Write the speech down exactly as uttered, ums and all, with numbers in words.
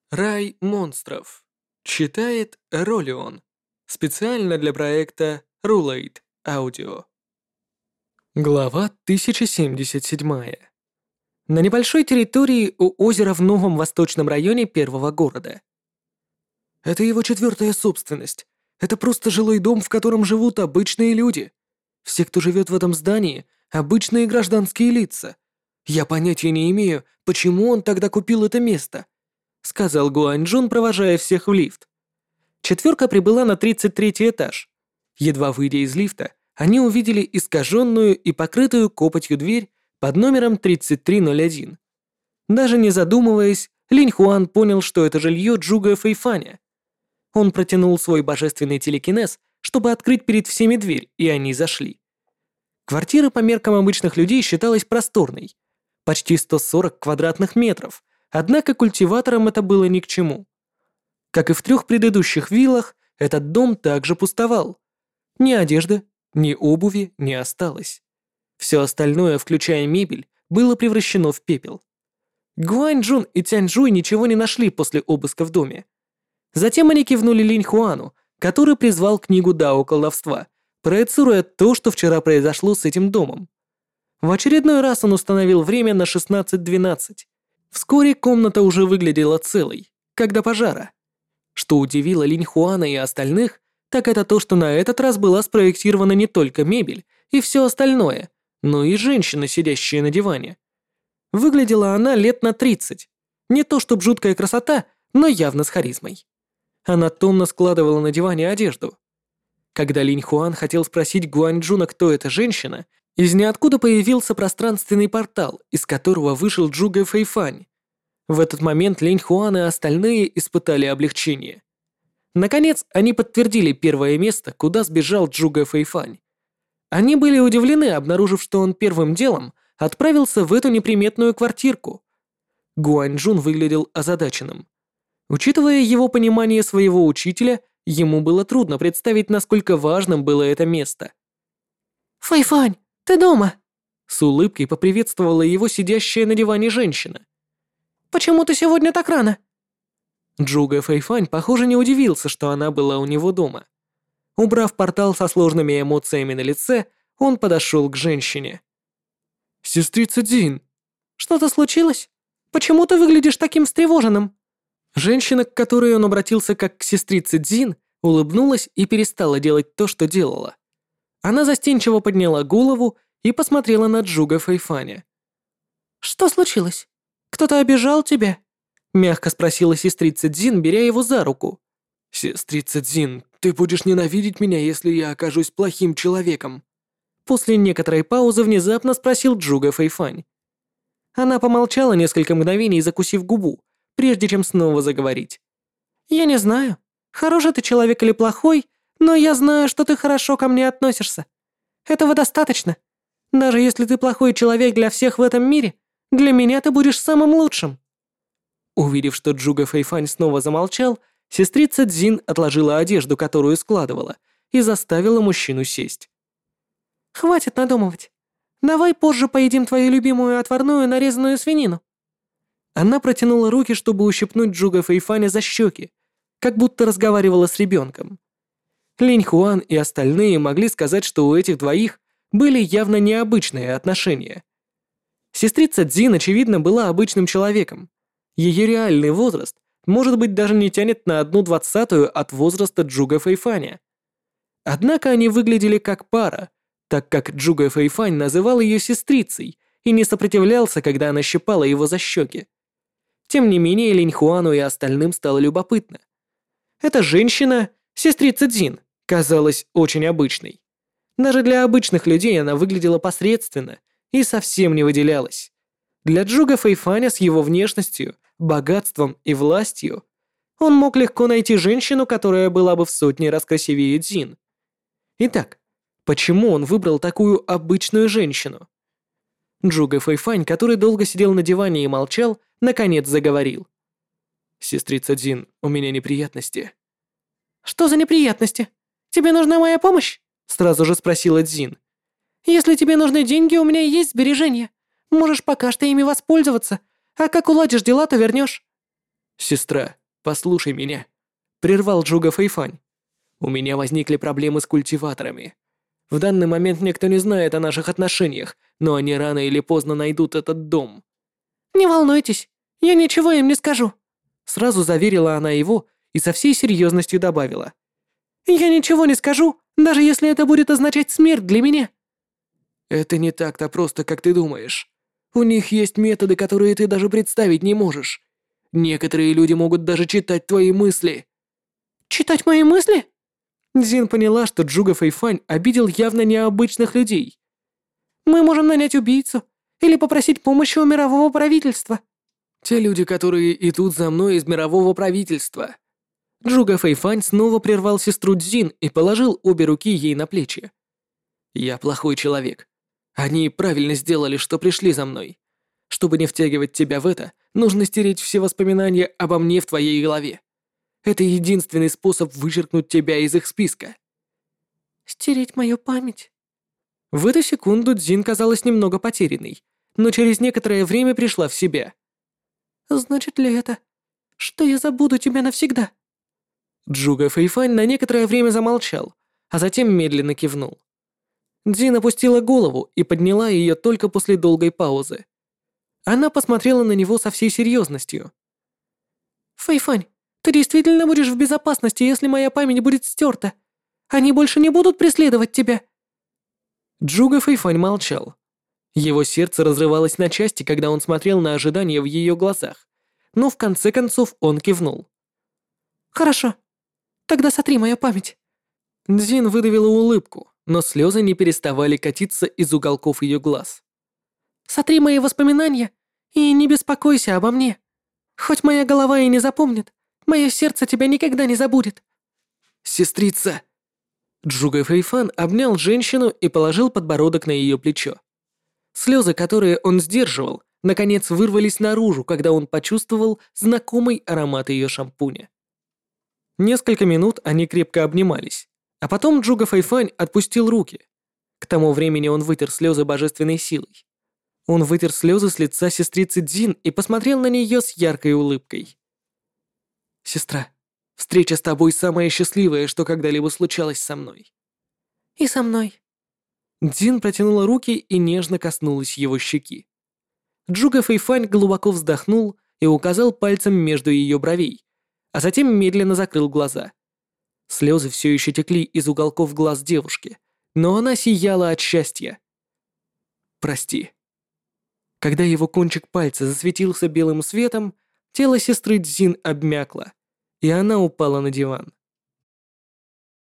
Рай монстров. Читает Ролион. Специально для проекта Rulate Audio. Глава тысяча семьдесят семь. На небольшой территории у озера в новом восточном районе первого города. Это его четвертая собственность. Это просто жилой дом, в котором живут обычные люди. Все, кто живет в этом здании, обычные гражданские лица. Я понятия не имею, почему он тогда купил это место, сказал Гуаньчжун, провожая всех в лифт. Четверка прибыла на тридцать третий этаж. Едва выйдя из лифта, они увидели искаженную и покрытую копотью дверь под номером тридцать три ноль один. Даже не задумываясь, Линь Хуан понял, что это жилье Джуга Фэйфаня. Он протянул свой божественный телекинез, чтобы открыть перед всеми дверь, и они зашли. Квартира по меркам обычных людей считалась просторной. Почти сто сорок квадратных метров, однако культиваторам это было ни к чему. Как и в трех предыдущих виллах, этот дом также пустовал. Ни одежды, ни обуви не осталось. Все остальное, включая мебель, было превращено в пепел. Гуаньчжун и Тяньчжуй ничего не нашли после обыска в доме. Затем они кивнули Линь Хуану, который призвал книгу Дао колдовства, проецируя то, что вчера произошло с этим домом. В очередной раз он установил время на шестнадцать двенадцать. Вскоре комната уже выглядела целой, как до пожара. Что удивило Линь Хуана и остальных, так это то, что на этот раз была спроектирована не только мебель и все остальное, но и женщина, сидящая на диване. Выглядела она лет на тридцать. Не то чтобы жуткая красота, но явно с харизмой. Она томно складывала на диване одежду. Когда Линь Хуан хотел спросить Гуаньчжуна, кто эта женщина, из ниоткуда появился пространственный портал, из которого вышел Джуга Фэйфань. В этот момент Линь Хуан и остальные испытали облегчение. Наконец, они подтвердили первое место, куда сбежал Джуга Фэйфань. Они были удивлены, обнаружив, что он первым делом отправился в эту неприметную квартирку. Гуаньчжун выглядел озадаченным. Учитывая его понимание своего учителя, ему было трудно представить, насколько важным было это место. «Фэйфань, ты дома?» С улыбкой поприветствовала его сидящая на диване женщина. «Почему ты сегодня так рано?» Джуга Фэйфань, похоже, не удивился, что она была у него дома. Убрав портал со сложными эмоциями на лице, он подошел к женщине. «Сестрица Дзин, что-то случилось? Почему ты выглядишь таким встревоженным?» Женщина, к которой он обратился как к сестрице Дзин, улыбнулась и перестала делать то, что делала. Она застенчиво подняла голову и посмотрела на Джуга Фэйфаня. «Что случилось? Кто-то обижал тебя?» Мягко спросила сестрица Дзин, беря его за руку. «Сестрица Дзин, ты будешь ненавидеть меня, если я окажусь плохим человеком?» После некоторой паузы внезапно спросил Джуга Фэйфань. Она помолчала несколько мгновений, закусив губу, прежде чем снова заговорить. «Я не знаю, хороший ты человек или плохой, но я знаю, что ты хорошо ко мне относишься. Этого достаточно. Даже если ты плохой человек для всех в этом мире, для меня ты будешь самым лучшим». Увидев, что Джуга Фэйфань снова замолчал, сестрица Дзин отложила одежду, которую складывала, и заставила мужчину сесть. «Хватит надумывать. Давай позже поедим твою любимую отварную нарезанную свинину». Она протянула руки, чтобы ущипнуть Джуга Фэйфаня за щеки, как будто разговаривала с ребенком. Линь Хуан и остальные могли сказать, что у этих двоих были явно необычные отношения. Сестрица Дзин, очевидно, была обычным человеком. Ее реальный возраст, может быть, даже не тянет на одну двадцатую от возраста Джуга Фэйфаня. Однако они выглядели как пара, так как Джуга Фэйфань называл ее сестрицей и не сопротивлялся, когда она щипала его за щеки. Тем не менее, Линь Хуану и остальным стало любопытно. Эта женщина, сестрица Дзин, казалась очень обычной. Даже для обычных людей она выглядела посредственно и совсем не выделялась. Для Джуга Фэйфаня с его внешностью, богатством и властью он мог легко найти женщину, которая была бы в сотни раз красивее Дзин. Итак, почему он выбрал такую обычную женщину? Джуга Фэйфань, который долго сидел на диване и молчал, наконец заговорил. «Сестрица Дзин, у меня неприятности». «Что за неприятности? Тебе нужна моя помощь?» Сразу же спросила Дзин. «Если тебе нужны деньги, у меня есть сбережения. Можешь пока что ими воспользоваться, а как уладишь дела, то вернешь». «Сестра, послушай меня», — прервал Джуга Фэйфань. «У меня возникли проблемы с культиваторами. В данный момент никто не знает о наших отношениях, но они рано или поздно найдут этот дом». «Не волнуйтесь, я ничего им не скажу», — сразу заверила она его и со всей серьезностью добавила. «Я ничего не скажу, даже если это будет означать смерть для меня». «Это не так-то просто, как ты думаешь. У них есть методы, которые ты даже представить не можешь. Некоторые люди могут даже читать твои мысли». «Читать мои мысли?» Дзин поняла, что Джуга Фэйфань обидел явно необычных людей. «Мы можем нанять убийцу или попросить помощи у мирового правительства». «Те люди, которые идут за мной из мирового правительства». Джуга Фэйфань снова прервал сестру Дзин и положил обе руки ей на плечи. «Я плохой человек. Они правильно сделали, что пришли за мной. Чтобы не втягивать тебя в это, нужно стереть все воспоминания обо мне в твоей голове. Это единственный способ вычеркнуть тебя из их списка». «Стереть мою память?» В эту секунду Дзин казалась немного потерянной, но через некоторое время пришла в себя. «Значит ли это, что я забуду тебя навсегда?» Джуга Фэйфань на некоторое время замолчал, а затем медленно кивнул. Дзин опустила голову и подняла ее только после долгой паузы. Она посмотрела на него со всей серьезностью. «Фэйфань, ты действительно будешь в безопасности, если моя память будет стерта? Они больше не будут преследовать тебя?» Джуга Фэйфань молчал. Его сердце разрывалось на части, когда он смотрел на ожидание в ее глазах, но в конце концов он кивнул. «Хорошо, тогда сотри мою память». Дзин выдавила улыбку, но слезы не переставали катиться из уголков ее глаз. «Сотри мои воспоминания и не беспокойся обо мне. Хоть моя голова и не запомнит, мое сердце тебя никогда не забудет». «Сестрица!» Джуга Фэйфан обнял женщину и положил подбородок на ее плечо. Слезы, которые он сдерживал, наконец вырвались наружу, когда он почувствовал знакомый аромат ее шампуня. Несколько минут они крепко обнимались, а потом Джуга Фэйфань отпустил руки. К тому времени он вытер слезы божественной силой. Он вытер слезы с лица сестрицы Дзин и посмотрел на нее с яркой улыбкой. «Сестра, встреча с тобой самая счастливая, что когда-либо случалось со мной». «И со мной». Дзин протянула руки и нежно коснулась его щеки. Джуга Фэйфань глубоко вздохнул и указал пальцем между ее бровей, а затем медленно закрыл глаза. Слезы все еще текли из уголков глаз девушки, но она сияла от счастья. «Прости». Когда его кончик пальца засветился белым светом, тело сестры Дзин обмякло, и она упала на диван.